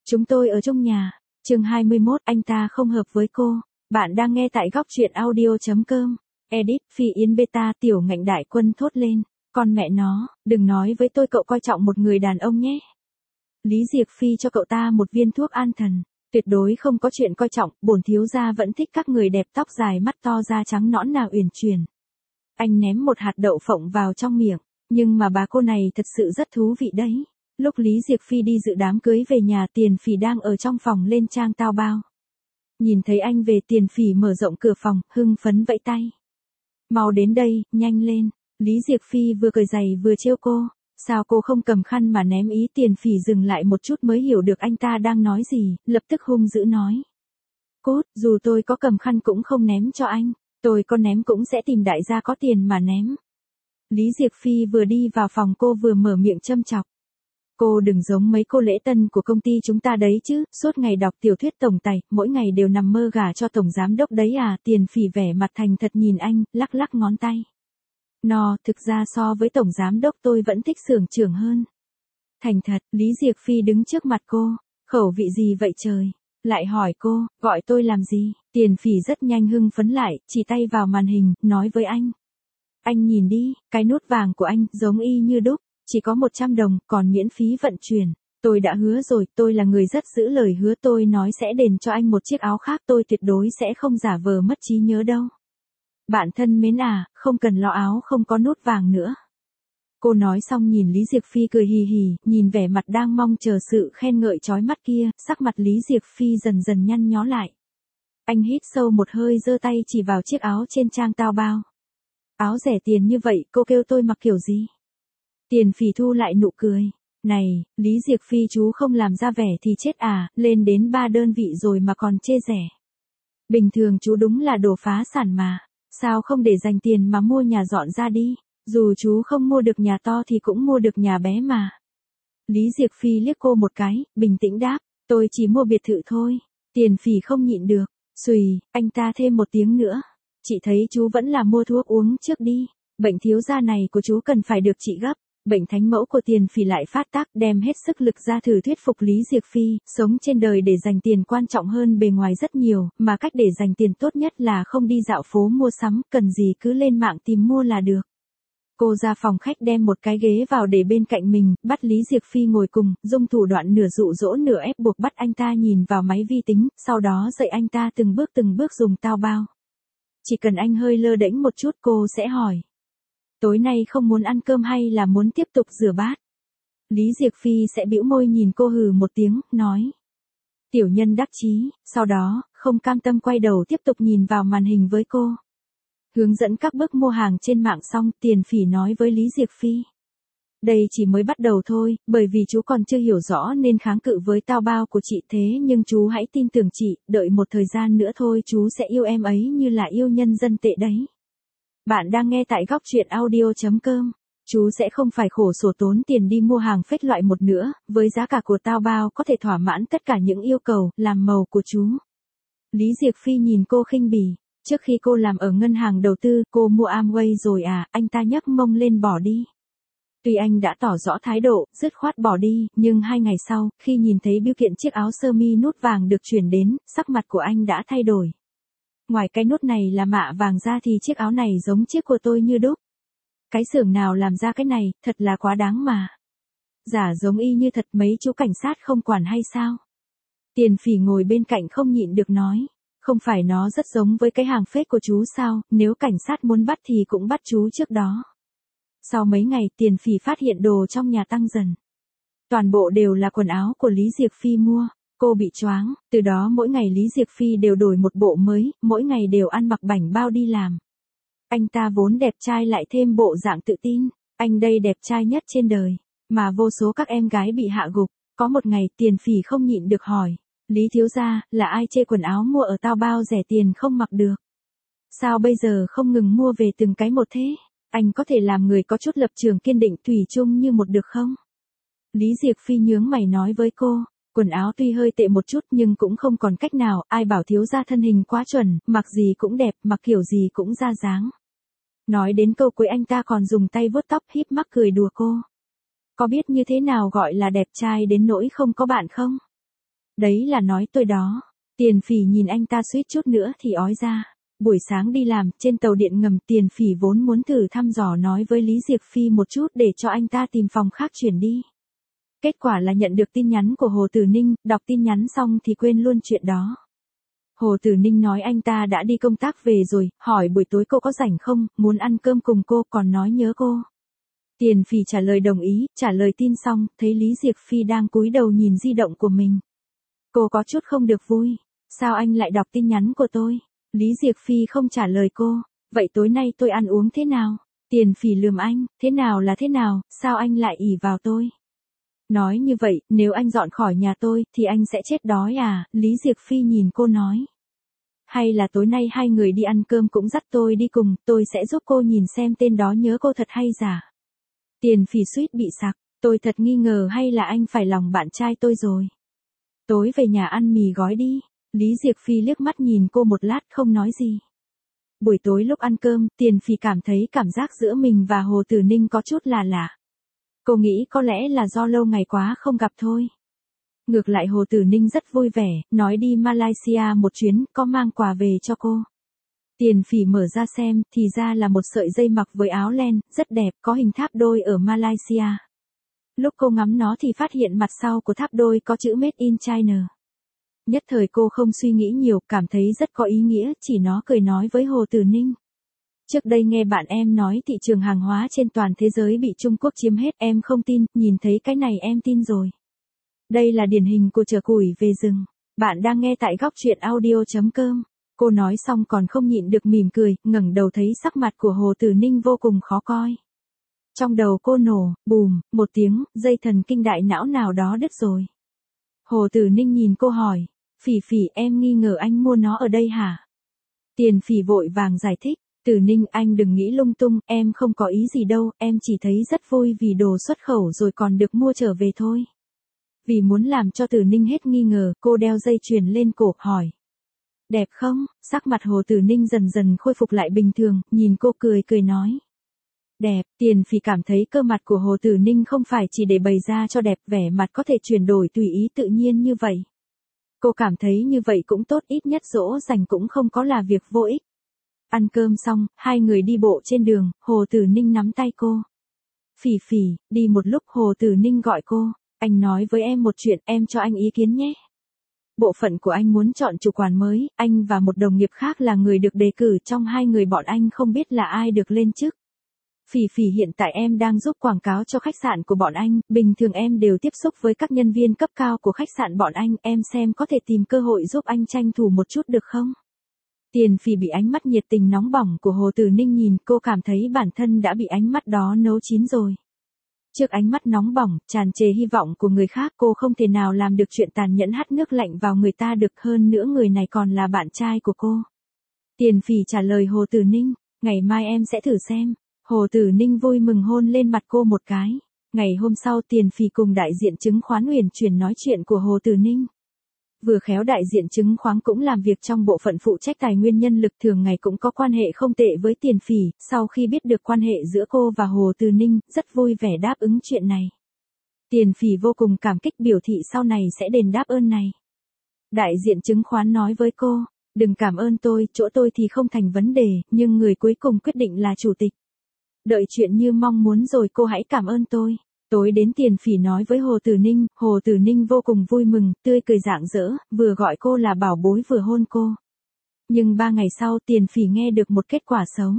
Chúng tôi ở trong nhà. Chương 21, anh ta không hợp với cô. Bạn đang nghe tại góc truyện audio.com. Edit, Phi Yến Beta, Tiểu Ngạnh Đại Quân thốt lên. Con mẹ nó, đừng nói với tôi cậu coi trọng một người đàn ông nhé. Lý Diệc Phi cho cậu ta một viên thuốc an thần. Tuyệt đối không có chuyện coi trọng, bổn thiếu gia vẫn thích các người đẹp tóc dài mắt to da trắng nõn nào uyển chuyển. Anh ném một hạt đậu phộng vào trong miệng. Nhưng mà bà cô này thật sự rất thú vị đấy. Lúc Lý Diệc Phi đi dự đám cưới về nhà, Tiền Phỉ đang ở trong phòng lên trang tao bao. Nhìn thấy anh về, Tiền Phỉ mở rộng cửa phòng, hưng phấn vẫy tay. Mau đến đây, nhanh lên. Lý Diệc Phi vừa cười giày vừa trêu cô. Sao cô không cầm khăn mà ném ý? Tiền Phỉ dừng lại một chút mới hiểu được anh ta đang nói gì, lập tức hung dữ nói. Cút, dù tôi có cầm khăn cũng không ném cho anh. Tôi có ném cũng sẽ tìm đại gia có tiền mà ném. Lý Diệc Phi vừa đi vào phòng cô vừa mở miệng châm chọc. Cô đừng giống mấy cô lễ tân của công ty chúng ta đấy chứ, suốt ngày đọc tiểu thuyết tổng tài, mỗi ngày đều nằm mơ gả cho tổng giám đốc đấy à? Tiền Phỉ vẻ mặt thành thật nhìn anh, lắc lắc ngón tay. Thực ra so với tổng giám đốc tôi vẫn thích xưởng trưởng hơn. Thành thật, Lý Diệc Phi đứng trước mặt cô, khẩu vị gì vậy trời? Lại hỏi cô, gọi tôi làm gì? Tiền Phỉ rất nhanh hưng phấn lại, chỉ tay vào màn hình, nói với anh. Anh nhìn đi, cái nút vàng của anh, giống y như đúc, chỉ có 100 đồng, còn miễn phí vận chuyển. Tôi đã hứa rồi, tôi là người rất giữ lời hứa, tôi nói sẽ đền cho anh một chiếc áo khác, tôi tuyệt đối sẽ không giả vờ mất trí nhớ đâu. Bạn thân mến à, không cần lo áo không có nút vàng nữa. Cô nói xong nhìn Lý Diệc Phi cười hì hì, nhìn vẻ mặt đang mong chờ sự khen ngợi chói mắt kia, sắc mặt Lý Diệc Phi dần dần nhăn nhó lại. Anh hít sâu một hơi giơ tay chỉ vào chiếc áo trên trang tao bao. Áo rẻ tiền như vậy, cô kêu tôi mặc kiểu gì? Tiền Phỉ thu lại nụ cười. Này, Lý Diệc Phi chú không làm ra vẻ thì chết à, lên đến 3 đơn vị rồi mà còn chê rẻ. Bình thường chú đúng là đồ phá sản mà, sao không để dành tiền mà mua nhà dọn ra đi, dù chú không mua được nhà to thì cũng mua được nhà bé mà. Lý Diệc Phi liếc cô một cái, bình tĩnh đáp, tôi chỉ mua biệt thự thôi. Tiền Phỉ không nhịn được, xùy, anh ta thêm một tiếng nữa. Chị thấy chú vẫn là mua thuốc uống trước đi, bệnh thiếu gia này của chú cần phải được trị gấp. Bệnh thánh mẫu của Tiền Phỉ lại phát tác, đem hết sức lực ra thử thuyết phục Lý Diệc Phi, sống trên đời để dành tiền quan trọng hơn bề ngoài rất nhiều, mà cách để dành tiền tốt nhất là không đi dạo phố mua sắm, cần gì cứ lên mạng tìm mua là được. Cô ra phòng khách đem một cái ghế vào để bên cạnh mình, bắt Lý Diệc Phi ngồi cùng, dùng thủ đoạn nửa dụ dỗ nửa ép buộc bắt anh ta nhìn vào máy vi tính, sau đó dạy anh ta từng bước dùng tao bao. Chỉ cần anh hơi lơ đễnh một chút cô sẽ hỏi. Tối nay không muốn ăn cơm hay là muốn tiếp tục rửa bát? Lý Diệc Phi sẽ bĩu môi nhìn cô hừ một tiếng, nói. Tiểu nhân đắc chí, sau đó, không cam tâm quay đầu tiếp tục nhìn vào màn hình với cô. Hướng dẫn các bước mua hàng trên mạng xong, Tiền Phỉ nói với Lý Diệc Phi. Đây chỉ mới bắt đầu thôi, bởi vì chú còn chưa hiểu rõ nên kháng cự với tao bao của chị, thế nhưng chú hãy tin tưởng chị, đợi một thời gian nữa thôi chú sẽ yêu em ấy như là yêu nhân dân tệ đấy. Bạn đang nghe tại góc truyện audio.com. Chú sẽ không phải khổ sở tốn tiền đi mua hàng fake loại một nữa, với giá cả của tao bao có thể thỏa mãn tất cả những yêu cầu, làm màu của chú. Lý Diệc Phi nhìn cô khinh bỉ, trước khi cô làm ở ngân hàng đầu tư, cô mua Amway rồi à? Anh ta nhấc mông lên bỏ đi. Tuy anh đã tỏ rõ thái độ, dứt khoát bỏ đi, nhưng 2 ngày sau, khi nhìn thấy bưu kiện chiếc áo sơ mi nút vàng được chuyển đến, sắc mặt của anh đã thay đổi. Ngoài cái nút này là mạ vàng ra thì chiếc áo này giống chiếc của tôi như đúc. Cái xưởng nào làm ra cái này, thật là quá đáng mà. Giả giống y như thật, mấy chú cảnh sát không quản hay sao? Tiền Phỉ ngồi bên cạnh không nhịn được nói. Không phải nó rất giống với cái hàng fake của chú sao, nếu cảnh sát muốn bắt thì cũng bắt chú trước đó. Sau mấy ngày, Tiền Phỉ phát hiện đồ trong nhà tăng dần. Toàn bộ đều là quần áo của Lý Diệc Phi mua. Cô bị choáng, từ đó mỗi ngày Lý Diệc Phi đều đổi một bộ mới, mỗi ngày đều ăn mặc bảnh bao đi làm. Anh ta vốn đẹp trai lại thêm bộ dạng tự tin, anh đây đẹp trai nhất trên đời, mà vô số các em gái bị hạ gục. Có một ngày, Tiền Phỉ không nhịn được hỏi, Lý thiếu gia, là ai chê quần áo mua ở tao bao rẻ tiền không mặc được? Sao bây giờ không ngừng mua về từng cái một thế? Anh có thể làm người có chút lập trường kiên định thủy chung như một được không? Lý Diệc Phi nhướng mày nói với cô. Quần áo tuy hơi tệ một chút nhưng cũng không còn cách nào, ai bảo thiếu gia thân hình quá chuẩn, mặc gì cũng đẹp, mặc kiểu gì cũng ra dáng. Nói đến câu cuối anh ta còn dùng tay vuốt tóc híp mắt cười đùa cô. Có biết như thế nào gọi là đẹp trai đến nỗi không có bạn không? Đấy là nói tôi đó. Tiền Phỉ nhìn anh ta suýt chút nữa thì ói ra. Buổi sáng đi làm, trên tàu điện ngầm, Tiền Phỉ vốn muốn thử thăm dò nói với Lý Diệc Phi một chút để cho anh ta tìm phòng khác chuyển đi. Kết quả là nhận được tin nhắn của Hồ Tử Ninh, đọc tin nhắn xong thì quên luôn chuyện đó. Hồ Tử Ninh nói anh ta đã đi công tác về rồi, hỏi buổi tối cô có rảnh không, muốn ăn cơm cùng cô, còn nói nhớ cô. Tiền Phỉ trả lời đồng ý, trả lời tin xong, thấy Lý Diệc Phi đang cúi đầu nhìn di động của mình. Cô có chút không được vui. Sao anh lại đọc tin nhắn của tôi? Lý Diệc Phi không trả lời cô. Vậy tối nay tôi ăn uống thế nào? Tiền Phỉ lườm anh, thế nào là thế nào, sao anh lại ỷ vào tôi? Nói như vậy, nếu anh dọn khỏi nhà tôi, thì anh sẽ chết đói à? Lý Diệc Phi nhìn cô nói. Hay là tối nay hai người đi ăn cơm cũng dắt tôi đi cùng, tôi sẽ giúp cô nhìn xem tên đó nhớ cô thật hay giả. Tiền Phỉ suýt bị sặc, tôi thật nghi ngờ hay là anh phải lòng bạn trai tôi rồi. Tối về nhà ăn mì gói đi. Lý Diệc Phi liếc mắt nhìn cô một lát không nói gì. Buổi tối lúc ăn cơm, Tiền Phỉ cảm thấy cảm giác giữa mình và Hồ Tử Ninh có chút là lạ. Cô nghĩ có lẽ là do lâu ngày quá không gặp thôi. Ngược lại Hồ Tử Ninh rất vui vẻ, nói đi Malaysia một chuyến, có mang quà về cho cô. Tiền Phỉ mở ra xem, thì ra là một sợi dây mặc với áo len, rất đẹp, có hình tháp đôi ở Malaysia. Lúc cô ngắm nó thì phát hiện mặt sau của tháp đôi có chữ Made in China. Nhất thời cô không suy nghĩ nhiều, cảm thấy rất có ý nghĩa, chỉ nó cười nói với Hồ Tử Ninh. Trước đây nghe bạn em nói thị trường hàng hóa trên toàn thế giới bị Trung Quốc chiếm hết, em không tin, nhìn thấy cái này em tin rồi. Đây là điển hình của chở củi về rừng. Bạn đang nghe tại góc truyện audio.com. Cô nói xong còn không nhịn được mỉm cười, ngẩng đầu thấy sắc mặt của Hồ Tử Ninh vô cùng khó coi. Trong đầu cô nổ, bùm, một tiếng, dây thần kinh đại não nào đó đứt rồi. Hồ Tử Ninh nhìn cô hỏi, Phỉ Phỉ em nghi ngờ anh mua nó ở đây hả? Tiền Phỉ vội vàng giải thích, Tử Ninh anh đừng nghĩ lung tung, em không có ý gì đâu, em chỉ thấy rất vui vì đồ xuất khẩu rồi còn được mua trở về thôi. Vì muốn làm cho Tử Ninh hết nghi ngờ, cô đeo dây chuyền lên cổ, hỏi. Đẹp không? Sắc mặt Hồ Tử Ninh dần dần khôi phục lại bình thường, nhìn cô cười cười nói. Đẹp, Tiền Phỉ cảm thấy cơ mặt của Hồ Tử Ninh không phải chỉ để bày ra cho đẹp, vẻ mặt có thể chuyển đổi tùy ý tự nhiên như vậy. Cô cảm thấy như vậy cũng tốt, ít nhất dỗ dành cũng không có là việc vô ích. Ăn cơm xong, hai người đi bộ trên đường, Hồ Tử Ninh nắm tay cô. Phỉ Phỉ, đi một lúc Hồ Tử Ninh gọi cô, anh nói với em một chuyện, em cho anh ý kiến nhé. Bộ phận của anh muốn chọn chủ quản mới, anh và một đồng nghiệp khác là người được đề cử, trong hai người bọn anh không biết là ai được lên chức. Phỉ Phỉ hiện tại em đang giúp quảng cáo cho khách sạn của bọn anh, bình thường em đều tiếp xúc với các nhân viên cấp cao của khách sạn bọn anh, em xem có thể tìm cơ hội giúp anh tranh thủ một chút được không? Tiền Phỉ bị ánh mắt nhiệt tình nóng bỏng của Hồ Tử Ninh nhìn, cô cảm thấy bản thân đã bị ánh mắt đó nấu chín rồi. Trước ánh mắt nóng bỏng, tràn trề hy vọng của người khác, cô không thể nào làm được chuyện tàn nhẫn hắt nước lạnh vào người ta được, hơn nữa người này còn là bạn trai của cô. Tiền Phỉ trả lời Hồ Tử Ninh, ngày mai em sẽ thử xem. Hồ Tử Ninh vui mừng hôn lên mặt cô một cái. Ngày hôm sau Tiền Phỉ cùng đại diện chứng khoán Uyển Chuyển nói chuyện của Hồ Tử Ninh. Vừa khéo đại diện chứng khoán cũng làm việc trong bộ phận phụ trách tài nguyên nhân lực, thường ngày cũng có quan hệ không tệ với Tiền Phỉ, sau khi biết được quan hệ giữa cô và Hồ Tử Ninh, rất vui vẻ đáp ứng chuyện này. Tiền Phỉ vô cùng cảm kích, biểu thị sau này sẽ đền đáp ơn này. Đại diện chứng khoán nói với cô, đừng cảm ơn tôi, chỗ tôi thì không thành vấn đề, nhưng người cuối cùng quyết định là chủ tịch. Đợi chuyện như mong muốn rồi cô hãy cảm ơn tôi. Tối đến Tiền Phỉ nói với Hồ Tử Ninh vô cùng vui mừng, tươi cười rạng rỡ, vừa gọi cô là bảo bối vừa hôn cô. Nhưng 3 ngày sau Tiền Phỉ nghe được một kết quả xấu.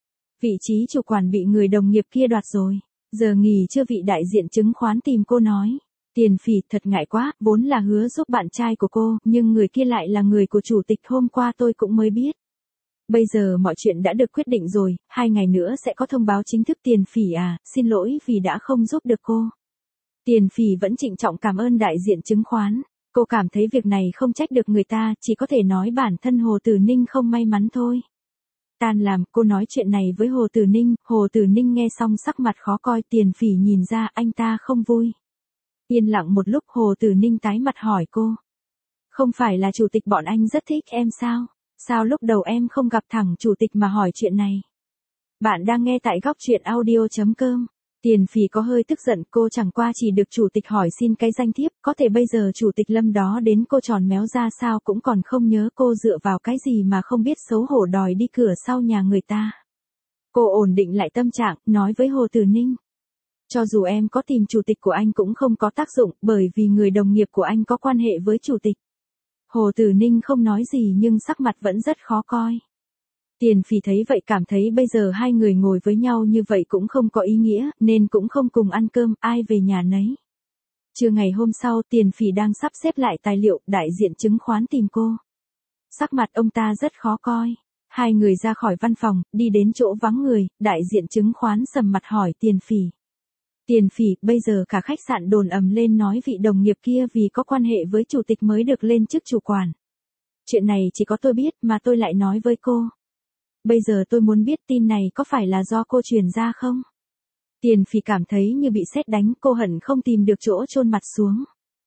Vị trí chủ quản bị người đồng nghiệp kia đoạt rồi. Giờ nghỉ trưa vị đại diện chứng khoán tìm cô nói. Tiền Phỉ thật ngại quá, vốn là hứa giúp bạn trai của cô, nhưng người kia lại là người của chủ tịch, hôm qua tôi cũng mới biết. Bây giờ mọi chuyện đã được quyết định rồi, 2 ngày nữa sẽ có thông báo chính thức. Tiền Phỉ à, xin lỗi vì đã không giúp được cô. Tiền Phỉ vẫn trịnh trọng cảm ơn đại diện chứng khoán. Cô cảm thấy việc này không trách được người ta, chỉ có thể nói bản thân Hồ Tử Ninh không may mắn thôi. Tan làm, cô nói chuyện này với Hồ Tử Ninh nghe xong sắc mặt khó coi, Tiền Phỉ nhìn ra anh ta không vui. Yên lặng một lúc Hồ Tử Ninh tái mặt hỏi cô. Không phải là chủ tịch bọn anh rất thích em sao? Sao lúc đầu em không gặp thẳng chủ tịch mà hỏi chuyện này? Bạn đang nghe tại góc truyện audio.com. Tiền Phỉ có hơi tức giận, cô chẳng qua chỉ được chủ tịch hỏi xin cái danh thiếp, có thể bây giờ chủ tịch Lâm đó đến cô tròn méo ra sao cũng còn không nhớ cô dựa vào cái gì mà không biết xấu hổ đòi đi cửa sau nhà người ta. Cô ổn định lại tâm trạng, nói với Hồ Tử Ninh. Cho dù em có tìm chủ tịch của anh cũng không có tác dụng, bởi vì người đồng nghiệp của anh có quan hệ với chủ tịch. Hồ Tử Ninh không nói gì nhưng sắc mặt vẫn rất khó coi. Tiền Phỉ thấy vậy cảm thấy bây giờ hai người ngồi với nhau như vậy cũng không có ý nghĩa, nên cũng không cùng ăn cơm, ai về nhà nấy. Trưa ngày hôm sau, Tiền Phỉ đang sắp xếp lại tài liệu, đại diện chứng khoán tìm cô. Sắc mặt ông ta rất khó coi. Hai người ra khỏi văn phòng, đi đến chỗ vắng người, đại diện chứng khoán sầm mặt hỏi Tiền Phỉ. Tiền Phỉ, bây giờ cả khách sạn đồn ầm lên nói vị đồng nghiệp kia vì có quan hệ với chủ tịch mới được lên chức chủ quản. Chuyện này chỉ có tôi biết mà tôi lại nói với cô. Bây giờ tôi muốn biết tin này có phải là do cô truyền ra không? Tiền Phỉ cảm thấy như bị sét đánh, cô hận không tìm được chỗ chôn mặt xuống.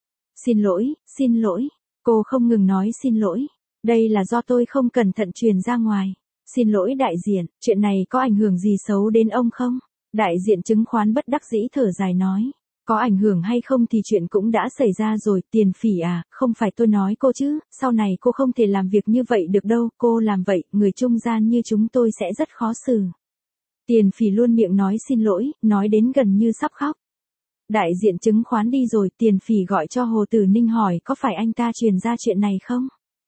Xin lỗi, cô không ngừng nói xin lỗi. Đây là do tôi không cẩn thận truyền ra ngoài. Xin lỗi đại diện, chuyện này có ảnh hưởng gì xấu đến ông không? Đại diện chứng khoán bất đắc dĩ thở dài nói. Có ảnh hưởng hay không thì chuyện cũng đã xảy ra rồi, Tiền Phỉ à, không phải tôi nói cô chứ, sau này cô không thể làm việc như vậy được đâu, cô làm vậy, người trung gian như chúng tôi sẽ rất khó xử. Tiền Phỉ luôn miệng nói xin lỗi, nói đến gần như sắp khóc. Đại diện chứng khoán đi rồi, Tiền Phỉ gọi cho Hồ Tử Ninh hỏi có phải anh ta truyền ra chuyện này không?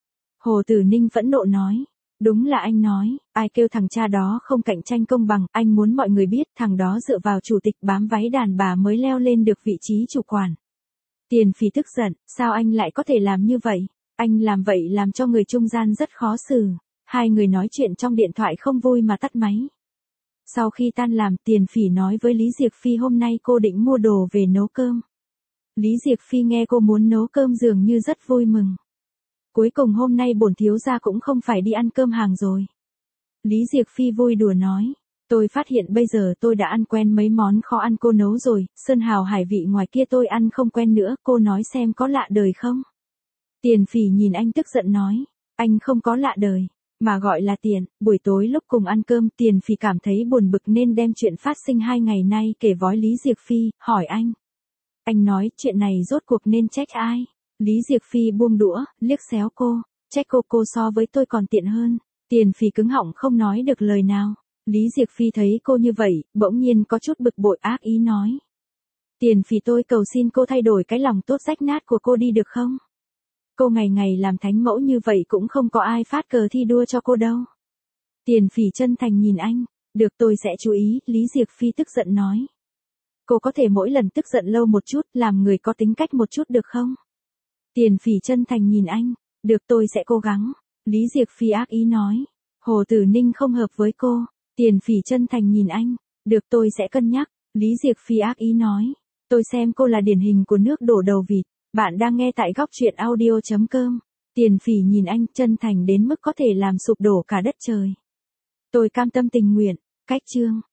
Hồ Tử Ninh phẫn nộ nói. Đúng là anh nói, ai kêu thằng cha đó không cạnh tranh công bằng, anh muốn mọi người biết thằng đó dựa vào chủ tịch bám váy đàn bà mới leo lên được vị trí chủ quản. Tiền Phỉ tức giận, sao anh lại có thể làm như vậy? Anh làm vậy làm cho người trung gian rất khó xử. Hai người nói chuyện trong điện thoại không vui mà tắt máy. Sau khi tan làm, Tiền Phỉ nói với Lý Diệc Phi hôm nay cô định mua đồ về nấu cơm. Lý Diệc Phi nghe cô muốn nấu cơm dường như rất vui mừng. Cuối cùng hôm nay bổn thiếu gia cũng không phải đi ăn cơm hàng rồi. Lý Diệc Phi vui đùa nói. Tôi phát hiện bây giờ tôi đã ăn quen mấy món khó ăn cô nấu rồi, sơn hào hải vị ngoài kia tôi ăn không quen nữa, cô nói xem có lạ đời không? Tiền Phỉ nhìn anh tức giận nói. Anh không có lạ đời, mà gọi là tiền. Buổi tối lúc cùng ăn cơm, Tiền Phỉ cảm thấy buồn bực nên đem chuyện phát sinh 2 ngày nay kể với Lý Diệc Phi, hỏi anh. Anh nói chuyện này rốt cuộc nên trách ai? Lý Diệc Phi buông đũa, liếc xéo cô. Trách cô so với tôi còn tiện hơn. Tiền Phỉ cứng họng không nói được lời nào. Lý Diệc Phi thấy cô như vậy, bỗng nhiên có chút bực bội ác ý nói. Tiền Phỉ, tôi cầu xin cô thay đổi cái lòng tốt rách nát của cô đi được không? Cô ngày ngày làm thánh mẫu như vậy cũng không có ai phát cờ thi đua cho cô đâu. Tiền Phỉ chân thành nhìn anh. Được, tôi sẽ chú ý, Lý Diệc Phi tức giận nói. Cô có thể mỗi lần tức giận lâu một chút, làm người có tính cách một chút được không? Tiền Phỉ chân thành nhìn anh. Được, tôi sẽ cố gắng. Lý Diệc Phi ác ý nói. Hồ Tử Ninh không hợp với cô. Tiền Phỉ chân thành nhìn anh. Được, tôi sẽ cân nhắc. Lý Diệc Phi ác ý nói. Tôi xem cô là điển hình của nước đổ đầu vịt. Bạn đang nghe tại góc truyện audio.com. Tiền Phỉ nhìn anh chân thành đến mức có thể làm sụp đổ cả đất trời. Tôi cam tâm tình nguyện. Cách chương.